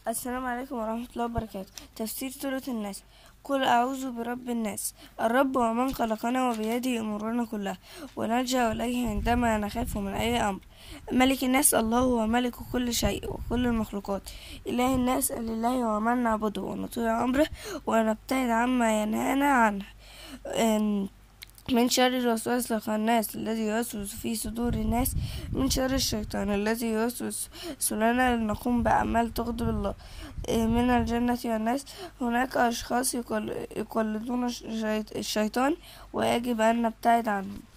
السلام عليكم ورحمة الله وبركاته. تفسير سورة الناس. قل أعوذ برب الناس. الرب ومن خلقنا وبيده أمورنا كلها ونلجأ إليه عندما نخاف من أي أمر. ملك الناس الله هو ملك كل شيء وكل المخلوقات. إله الناس لله ومن نعبده ونطيع أمره ونبتعد عما ينهانا عنه. من شر الوسواس الخناس الذي يوسوس في صدور الناس، من شر الشيطان الذي يوسوس لنا لنقوم بأعمال تغضب الله. من الجنة والناس. هناك أشخاص يقلدون الشيطان ويجب أن نبتعد عنهم.